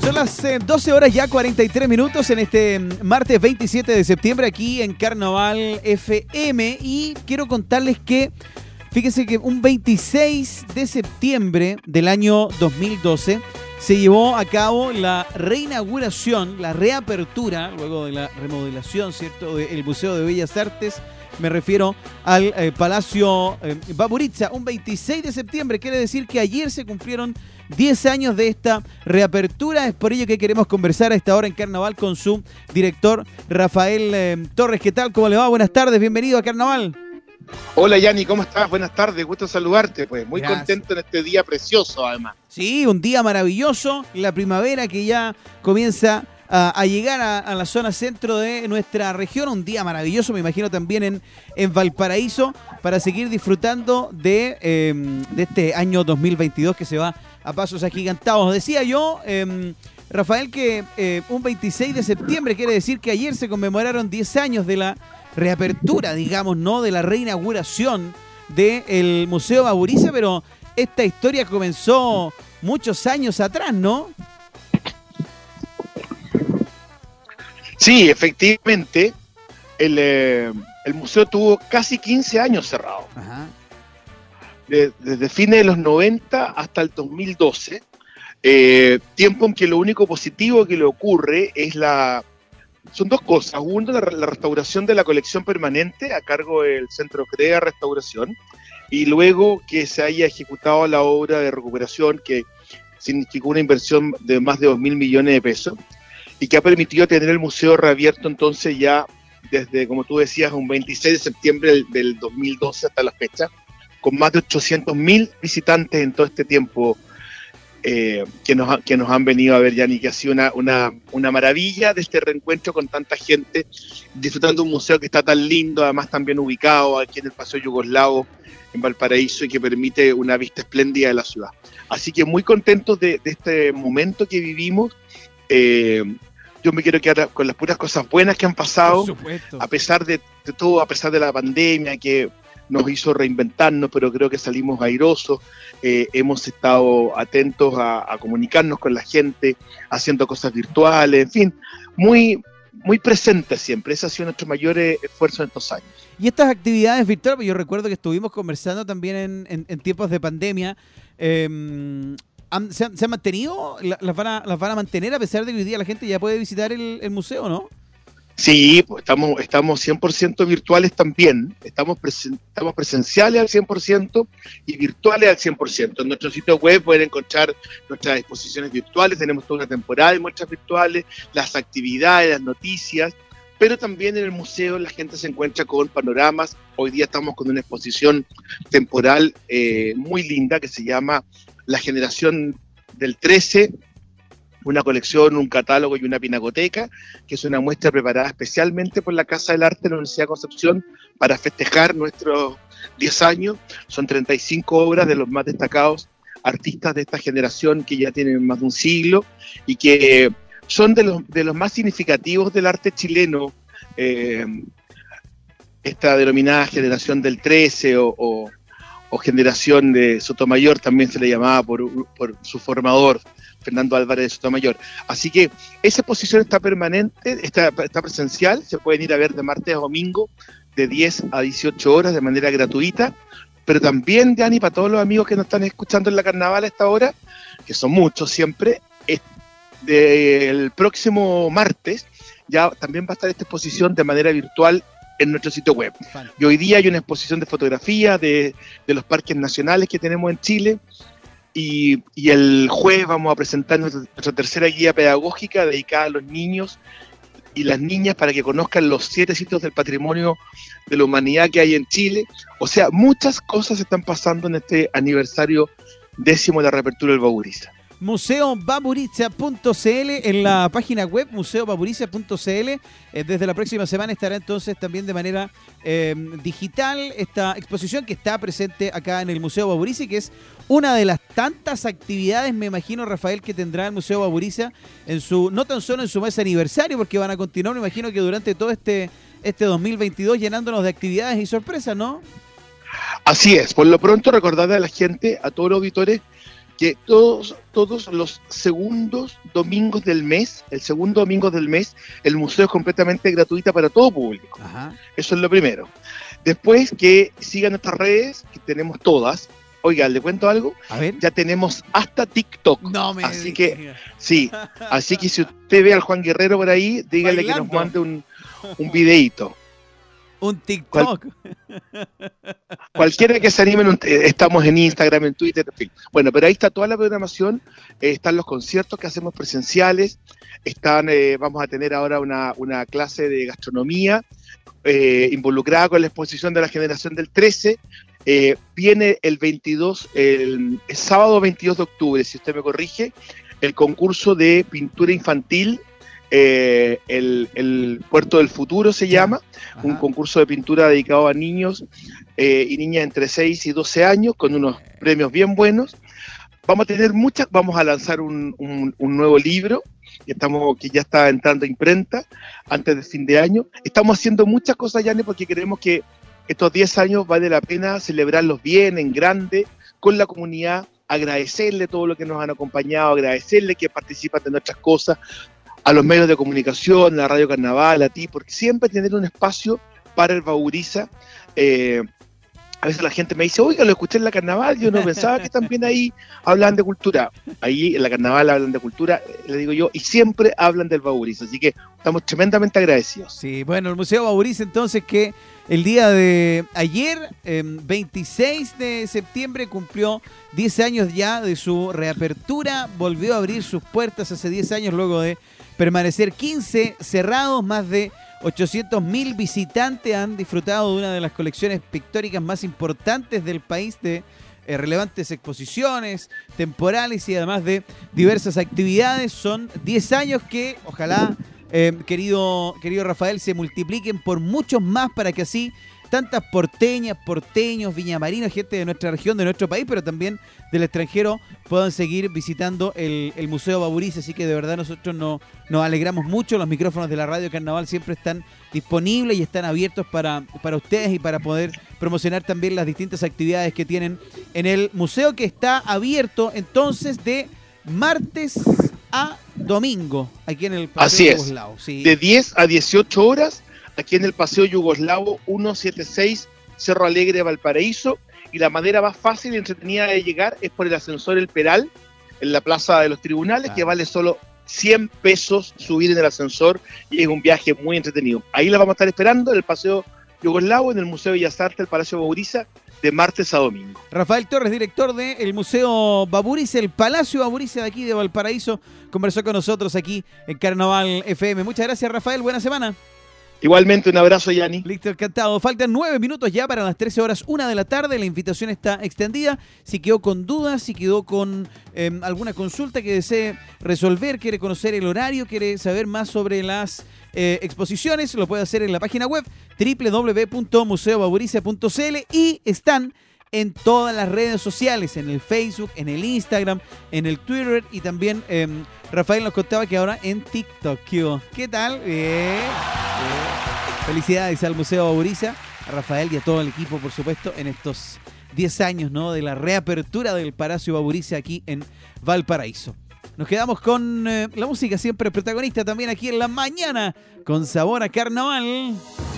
Son las 12 horas ya 43 minutos en este martes 27 de septiembre aquí en Carnaval FM y quiero contarles que, fíjense que un 26 de septiembre del año 2012 se llevó a cabo la reinauguración, la reapertura, luego de la remodelación, ¿cierto?, del Museo de Bellas Artes. Me refiero al Palacio Baburitza. Un 26 de septiembre quiere decir que ayer se cumplieron 10 años de esta reapertura. Es por ello que queremos conversar a esta hora en Carnaval con su director, Rafael Torres. ¿Qué tal? ¿Cómo le va? Buenas tardes, bienvenido a Carnaval. Hola Yanni, ¿cómo estás? Buenas tardes, gusto saludarte. Pues muy Gracias. contento en este día precioso además. Sí, un día maravilloso, la primavera que ya comienza a llegar a la zona centro de nuestra región. Un día maravilloso, me imagino también en Valparaíso, para seguir disfrutando de este año 2022 que se va a pasos agigantados. Decía yo, Rafael, que un 26 de septiembre quiere decir que ayer se conmemoraron 10 años de la reapertura, digamos, ¿no?, de la reinauguración del Museo Baburitza, pero esta historia comenzó muchos años atrás, ¿no? Sí, efectivamente, el museo tuvo casi 15 años cerrado. Ajá. Desde fines de los 90 hasta el 2012, tiempo en que lo único positivo que le ocurre es son dos cosas. Uno, la restauración de la colección permanente a cargo del Centro CREA Restauración, y luego que se haya ejecutado la obra de recuperación que significó una inversión de más de 2.000 millones de pesos y que ha permitido tener el museo reabierto entonces ya desde, como tú decías, un 26 de septiembre del 2012 hasta la fecha, con más de 800.000 visitantes en todo este tiempo que nos han venido a ver, Yanni, que ha sido una maravilla de este reencuentro con tanta gente, disfrutando un museo que está tan lindo, además también ubicado aquí en el Paseo Yugoslavo, en Valparaíso, y que permite una vista espléndida de la ciudad. Así que muy contentos de este momento que vivimos. Yo me quiero quedar con las puras cosas buenas que han pasado, Por supuesto. a pesar de todo, a pesar de la pandemia que nos hizo reinventarnos, pero creo que salimos airosos. Hemos estado atentos a comunicarnos con la gente, haciendo cosas virtuales, en fin, muy, muy presentes siempre. Ese ha sido nuestro mayor esfuerzo en estos años. Y estas actividades virtuales, yo recuerdo que estuvimos conversando también en tiempos de pandemia, ¿se han mantenido? ¿Las van a mantener a pesar de que hoy día la gente ya puede visitar el museo, no? Sí, pues estamos 100% virtuales también, estamos presenciales al 100% y virtuales al 100%. En nuestro sitio web pueden encontrar nuestras exposiciones virtuales, tenemos toda una temporada de muestras virtuales, las actividades, las noticias, pero también en el museo la gente se encuentra con panoramas. Hoy día estamos con una exposición temporal muy linda que se llama La Generación del 13, una colección, un catálogo y una pinacoteca, que es una muestra preparada especialmente por la Casa del Arte de la Universidad de Concepción para festejar nuestros 10 años. Son 35 obras de los más destacados artistas de esta generación que ya tienen más de un siglo y que son de los más significativos del arte chileno, esta denominada generación del 13 o generación de Sotomayor, también se le llamaba por su formador, Fernando Álvarez de Sotomayor. Así que esa exposición está permanente, está presencial, se pueden ir a ver de martes a domingo, de 10 a 18 horas de manera gratuita, pero también, Dani, para todos los amigos que nos están escuchando en la Carnaval a esta hora, que son muchos siempre, del próximo martes ya también va a estar esta exposición de manera virtual en nuestro sitio web. Y hoy día hay una exposición de fotografía de los parques nacionales que tenemos en Chile, y el jueves vamos a presentar nuestra tercera guía pedagógica dedicada a los niños y las niñas para que conozcan los 7 sitios del patrimonio de la humanidad que hay en Chile. O sea, muchas cosas están pasando en este aniversario 10º de la reapertura del Baburitza. museobaburitza.cl, en la página web museobaburitza.cl. Desde la próxima semana estará entonces también de manera digital esta exposición que está presente acá en el Museo Baburitza, y que es una de las tantas actividades, me imagino, Rafael, que tendrá el Museo Baburitza no tan solo en su mes aniversario, porque van a continuar, me imagino, que durante todo este 2022 llenándonos de actividades y sorpresas, ¿no? Así es. Por lo pronto, recordarle a la gente, a todos los auditores, que todos los segundos domingos del mes, el segundo domingo del mes, el museo es completamente gratuito para todo público. Ajá. Eso es lo primero. Después, que sigan nuestras redes, que tenemos todas. Oiga, ¿le cuento algo? A ver. Ya tenemos hasta TikTok. No me Así digas. que, sí. Así que si usted ve al Juan Guerrero por ahí, dígale Bailando. que nos mande un videíto. Un TikTok. Cualquiera que se anime, estamos en Instagram, en Twitter, en fin. Bueno, pero ahí está toda la programación, están los conciertos que hacemos presenciales, vamos a tener ahora una clase de gastronomía involucrada con la exposición de la generación del 13. Viene el 22, el sábado 22 de octubre, si usted me corrige, el concurso de pintura infantil, el Puerto del Futuro se llama. Ajá. Un concurso de pintura dedicado a niños y niñas entre 6 y 12 años, con unos premios bien buenos. Vamos a lanzar un nuevo libro que ya está entrando a imprenta antes del fin de año. Estamos haciendo muchas cosas, Yane, porque creemos que estos 10 años vale la pena celebrarlos bien, en grande, con la comunidad, agradecerle todo lo que nos han acompañado, agradecerle que participan de nuestras cosas, a los medios de comunicación, a la Radio Carnaval, a ti, porque siempre tener un espacio para el Bauriza. A veces la gente me dice, oiga, lo escuché en la Carnaval, yo no pensaba que también ahí hablan de cultura. Ahí en la Carnaval hablan de cultura, le digo yo, y siempre hablan del Bauriza, así que estamos tremendamente agradecidos. Sí, bueno, el Museo Bauriza entonces, que el día de ayer, 26 de septiembre, cumplió 10 años ya de su reapertura, volvió a abrir sus puertas hace 10 años luego de permanecer 15 cerrados. Más de 800.000 visitantes han disfrutado de una de las colecciones pictóricas más importantes del país, de relevantes exposiciones temporales y además de diversas actividades. Son 10 años que ojalá, querido Rafael, se multipliquen por muchos más, para que así tantas porteñas, porteños, viñamarinos, gente de nuestra región, de nuestro país, pero también del extranjero, puedan seguir visitando el Museo Bauriza. Así que de verdad nosotros nos alegramos mucho. Los micrófonos de la Radio Carnaval siempre están disponibles y están abiertos para ustedes y para poder promocionar también las distintas actividades que tienen en el museo, que está abierto entonces de martes a domingo, aquí en el Paseo Yugoslavo. Sí. De 10 a 18 horas, aquí en el Paseo Yugoslavo 176, Cerro Alegre, Valparaíso. Y la manera más fácil y entretenida de llegar es por el ascensor El Peral, en la Plaza de los Tribunales, que vale solo 100 pesos subir en el ascensor, y es un viaje muy entretenido. Ahí la vamos a estar esperando en el Paseo Yugoslavo, en el Museo de Bellas Artes, el Palacio Bauriza, de martes a domingo. Rafael Torres, director del Museo Bauriza, el Palacio Bauriza de aquí de Valparaíso, conversó con nosotros aquí en Carnaval FM. Muchas gracias, Rafael, buena semana. Igualmente, un abrazo, Yanni. Listo, encantado. Faltan 9 minutos ya para las 13 horas, 1 de la tarde. La invitación está extendida. Si quedó con dudas, si quedó con alguna consulta que desee resolver, quiere conocer el horario, quiere saber más sobre las exposiciones, lo puede hacer en la página web www.museobauriza.cl, y están en todas las redes sociales, en el Facebook, en el Instagram, en el Twitter, y también Rafael nos contaba que ahora en TikTok. ¿Qué tal? Bien. Felicidades al Museo Bauriza, a Rafael y a todo el equipo, por supuesto, en estos 10 años, ¿no?, de la reapertura del Palacio Bauriza aquí en Valparaíso. Nos quedamos con la música siempre protagonista también aquí en la mañana, con sabor a carnaval.